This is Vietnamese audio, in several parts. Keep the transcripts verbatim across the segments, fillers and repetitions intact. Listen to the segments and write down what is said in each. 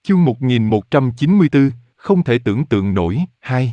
Chương một nghìn một trăm chín mươi tư, không thể tưởng tượng nổi, hai.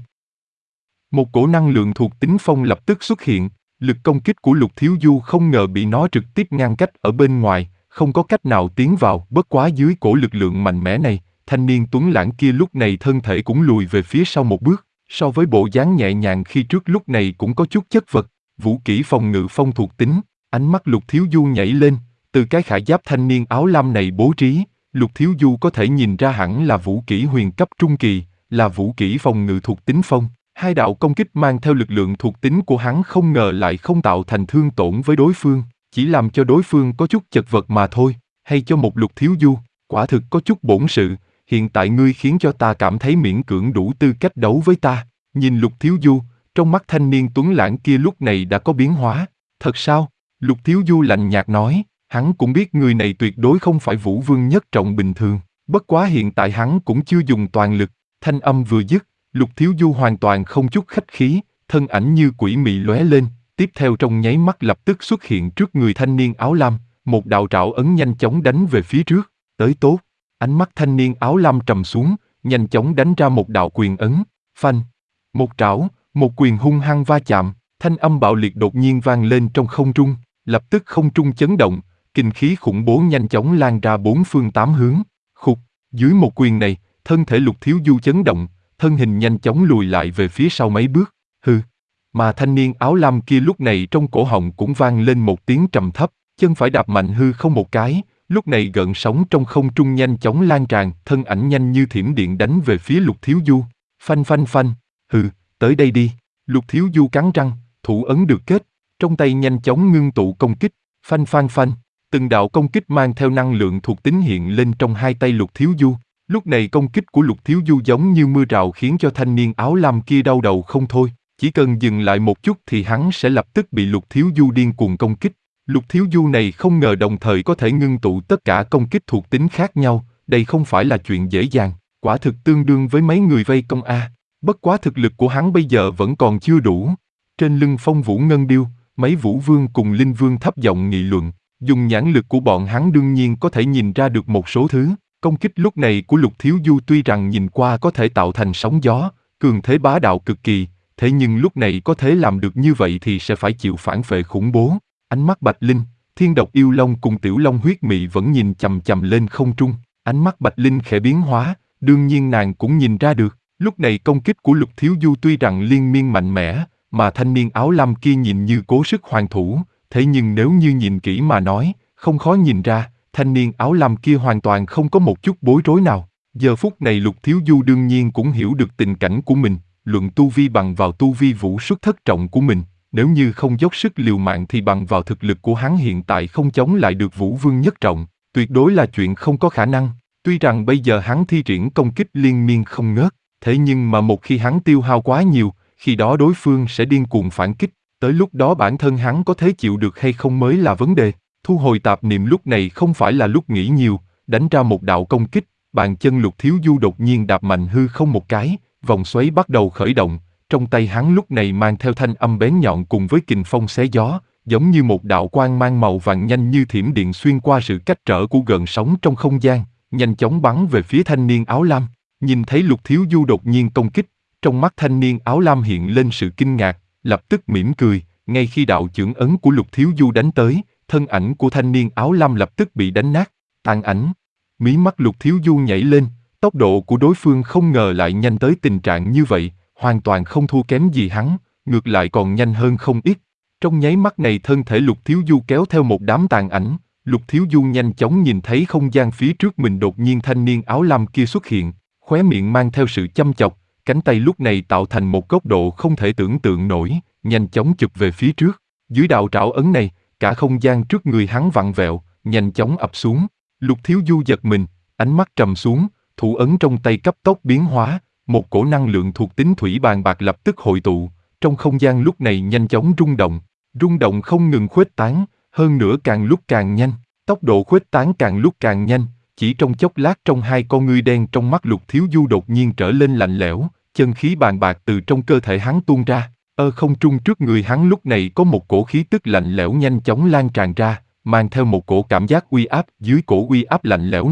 Một cổ năng lượng thuộc tính phong lập tức xuất hiện, lực công kích của Lục Thiếu Du không ngờ bị nó trực tiếp ngăn cách ở bên ngoài, không có cách nào tiến vào. Bất quá dưới cổ lực lượng mạnh mẽ này, thanh niên tuấn lãng kia lúc này thân thể cũng lùi về phía sau một bước, so với bộ dáng nhẹ nhàng khi trước lúc này cũng có chút chất vật. Vũ kỹ phòng ngự phong thuộc tính, ánh mắt Lục Thiếu Du nhảy lên, từ cái khải giáp thanh niên áo lam này bố trí, Lục Thiếu Du có thể nhìn ra hẳn là vũ kỹ huyền cấp trung kỳ, là vũ kỹ phòng ngự thuộc tính phong. Hai đạo công kích mang theo lực lượng thuộc tính của hắn không ngờ lại không tạo thành thương tổn với đối phương, chỉ làm cho đối phương có chút chật vật mà thôi. Hay cho một Lục Thiếu Du, quả thực có chút bổn sự, hiện tại ngươi khiến cho ta cảm thấy miễn cưỡng đủ tư cách đấu với ta. Nhìn Lục Thiếu Du, trong mắt thanh niên tuấn lãng kia lúc này đã có biến hóa. Thật sao? Lục Thiếu Du lạnh nhạt nói, hắn cũng biết người này tuyệt đối không phải Vũ Vương nhất trọng bình thường, bất quá hiện tại hắn cũng chưa dùng toàn lực. Thanh âm vừa dứt, Lục Thiếu Du hoàn toàn không chút khách khí, thân ảnh như quỷ mị lóe lên, tiếp theo trong nháy mắt lập tức xuất hiện trước người thanh niên áo lam, một đạo trảo ấn nhanh chóng đánh về phía trước. Tới tốt, ánh mắt thanh niên áo lam trầm xuống, nhanh chóng đánh ra một đạo quyền ấn, phanh. Một trảo, một quyền hung hăng va chạm, thanh âm bạo liệt đột nhiên vang lên trong không trung, lập tức không trung chấn động, kinh khí khủng bố nhanh chóng lan ra bốn phương tám hướng. Khục, dưới một quyền này, thân thể Lục Thiếu Du chấn động, thân hình nhanh chóng lùi lại về phía sau mấy bước. Hừ. Mà thanh niên áo lam kia lúc này trong cổ họng cũng vang lên một tiếng trầm thấp, chân phải đạp mạnh hư không một cái, lúc này gợn sóng trong không trung nhanh chóng lan tràn, thân ảnh nhanh như thiểm điện đánh về phía Lục Thiếu Du. Phanh phanh phanh. Hừ, tới đây đi. Lục Thiếu Du cắn răng, thủ ấn được kết, trong tay nhanh chóng ngưng tụ công kích. Phanh phanh phanh. Từng đạo công kích mang theo năng lượng thuộc tính hiện lên trong hai tay Lục Thiếu Du. Lúc này công kích của Lục Thiếu Du giống như mưa rào khiến cho thanh niên áo lam kia đau đầu không thôi. Chỉ cần dừng lại một chút thì hắn sẽ lập tức bị Lục Thiếu Du điên cuồng công kích. Lục Thiếu Du này không ngờ đồng thời có thể ngưng tụ tất cả công kích thuộc tính khác nhau, đây không phải là chuyện dễ dàng, quả thực tương đương với mấy người vây công A. Bất quá thực lực của hắn bây giờ vẫn còn chưa đủ. Trên lưng Phong Vũ Ngân Điêu, mấy Vũ Vương cùng Linh Vương thấp giọng nghị luận, dùng nhãn lực của bọn hắn đương nhiên có thể nhìn ra được một số thứ. Công kích lúc này của Lục Thiếu Du tuy rằng nhìn qua có thể tạo thành sóng gió, cường thế bá đạo cực kỳ, thế nhưng lúc này có thể làm được như vậy thì sẽ phải chịu phản vệ khủng bố. Ánh mắt Bạch Linh, Thiên Độc Yêu Long cùng Tiểu Long Huyết Mị vẫn nhìn chằm chằm lên không trung. Ánh mắt Bạch Linh khẽ biến hóa, đương nhiên nàng cũng nhìn ra được. Lúc này công kích của Lục Thiếu Du tuy rằng liên miên mạnh mẽ, mà thanh niên áo lam kia nhìn như cố sức hoàn thủ, thế nhưng nếu như nhìn kỹ mà nói, không khó nhìn ra, thanh niên áo lam kia hoàn toàn không có một chút bối rối nào. Giờ phút này Lục Thiếu Du đương nhiên cũng hiểu được tình cảnh của mình, luận tu vi bằng vào tu vi vũ xuất thất trọng của mình, nếu như không dốc sức liều mạng thì bằng vào thực lực của hắn hiện tại không chống lại được Vũ Vương nhất trọng, tuyệt đối là chuyện không có khả năng. Tuy rằng bây giờ hắn thi triển công kích liên miên không ngớt, thế nhưng mà một khi hắn tiêu hao quá nhiều, khi đó đối phương sẽ điên cuồng phản kích, tới lúc đó bản thân hắn có thể chịu được hay không mới là vấn đề. Thu hồi tạp niệm lúc này không phải là lúc nghĩ nhiều, đánh ra một đạo công kích, bàn chân Lục Thiếu Du đột nhiên đạp mạnh hư không một cái, vòng xoáy bắt đầu khởi động, trong tay hắn lúc này mang theo thanh âm bén nhọn cùng với kình phong xé gió, giống như một đạo quang mang màu vàng nhanh như thiểm điện xuyên qua sự cách trở của gợn sóng trong không gian, nhanh chóng bắn về phía thanh niên áo lam. Nhìn thấy Lục Thiếu Du đột nhiên công kích, trong mắt thanh niên áo lam hiện lên sự kinh ngạc, lập tức mỉm cười, ngay khi đạo chưởng ấn của Lục Thiếu Du đánh tới, thân ảnh của thanh niên áo lam lập tức bị đánh nát, tàn ảnh. Mí mắt Lục Thiếu Du nhảy lên, tốc độ của đối phương không ngờ lại nhanh tới tình trạng như vậy, hoàn toàn không thua kém gì hắn, ngược lại còn nhanh hơn không ít. Trong nháy mắt này thân thể Lục Thiếu Du kéo theo một đám tàn ảnh, Lục Thiếu Du nhanh chóng nhìn thấy không gian phía trước mình đột nhiên thanh niên áo lam kia xuất hiện, khóe miệng mang theo sự chăm chọc, cánh tay lúc này tạo thành một góc độ không thể tưởng tượng nổi, nhanh chóng chụp về phía trước. Dưới đạo trảo ấn này, cả không gian trước người hắn vặn vẹo, nhanh chóng ập xuống. Lục Thiếu Du giật mình, ánh mắt trầm xuống, thủ ấn trong tay cấp tốc biến hóa, một cổ năng lượng thuộc tính thủy bàn bạc lập tức hội tụ, trong không gian lúc này nhanh chóng rung động, rung động không ngừng khuếch tán, hơn nữa càng lúc càng nhanh, tốc độ khuếch tán càng lúc càng nhanh, chỉ trong chốc lát trong hai con ngươi đen trong mắt Lục Thiếu Du đột nhiên trở lên lạnh lẽo, chân khí bàn bạc từ trong cơ thể hắn tuôn ra, ở không trung trước người hắn lúc này có một cổ khí tức lạnh lẽo nhanh chóng lan tràn ra, mang theo một cổ cảm giác uy áp. Dưới cổ uy áp lạnh lẽo này,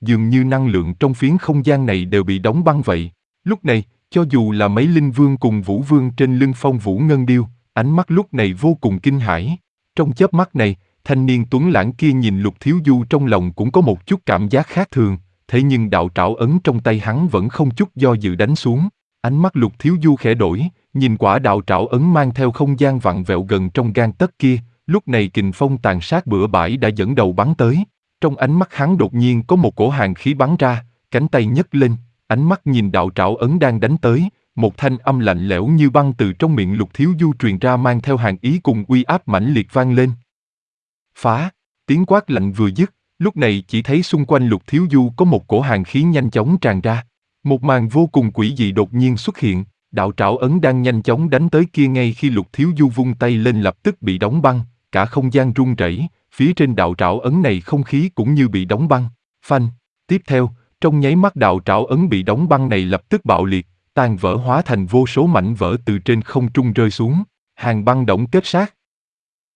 dường như năng lượng trong phiến không gian này đều bị đóng băng vậy. Lúc này, cho dù là mấy linh vương cùng vũ vương trên lưng Phong Vũ Ngân Điêu, ánh mắt lúc này vô cùng kinh hãi. Trong chớp mắt này, thanh niên tuấn lãng kia nhìn Lục Thiếu Du trong lòng cũng có một chút cảm giác khác thường, thế nhưng đạo trảo ấn trong tay hắn vẫn không chút do dự đánh xuống. Ánh mắt Lục Thiếu Du khẽ đổi, nhìn quả đạo trảo ấn mang theo không gian vặn vẹo gần trong gang tấc kia, lúc này kình phong tàn sát bừa bãi đã dẫn đầu bắn tới. Trong ánh mắt hắn đột nhiên có một cổ hàn khí bắn ra, cánh tay nhấc lên, ánh mắt nhìn đạo trảo ấn đang đánh tới, một thanh âm lạnh lẽo như băng từ trong miệng Lục Thiếu Du truyền ra mang theo hàn ý cùng uy áp mãnh liệt vang lên. Phá! Tiếng quát lạnh vừa dứt, lúc này chỉ thấy xung quanh Lục Thiếu Du có một cổ hàn khí nhanh chóng tràn ra. Một màn vô cùng quỷ dị đột nhiên xuất hiện, đạo trảo ấn đang nhanh chóng đánh tới kia ngay khi Lục Thiếu Du vung tay lên lập tức bị đóng băng, cả không gian rung rẩy, phía trên đạo trảo ấn này không khí cũng như bị đóng băng. Phanh! Tiếp theo, trong nháy mắt đạo trảo ấn bị đóng băng này lập tức bạo liệt, tan vỡ hóa thành vô số mảnh vỡ từ trên không trung rơi xuống. Hàn băng động kết sát,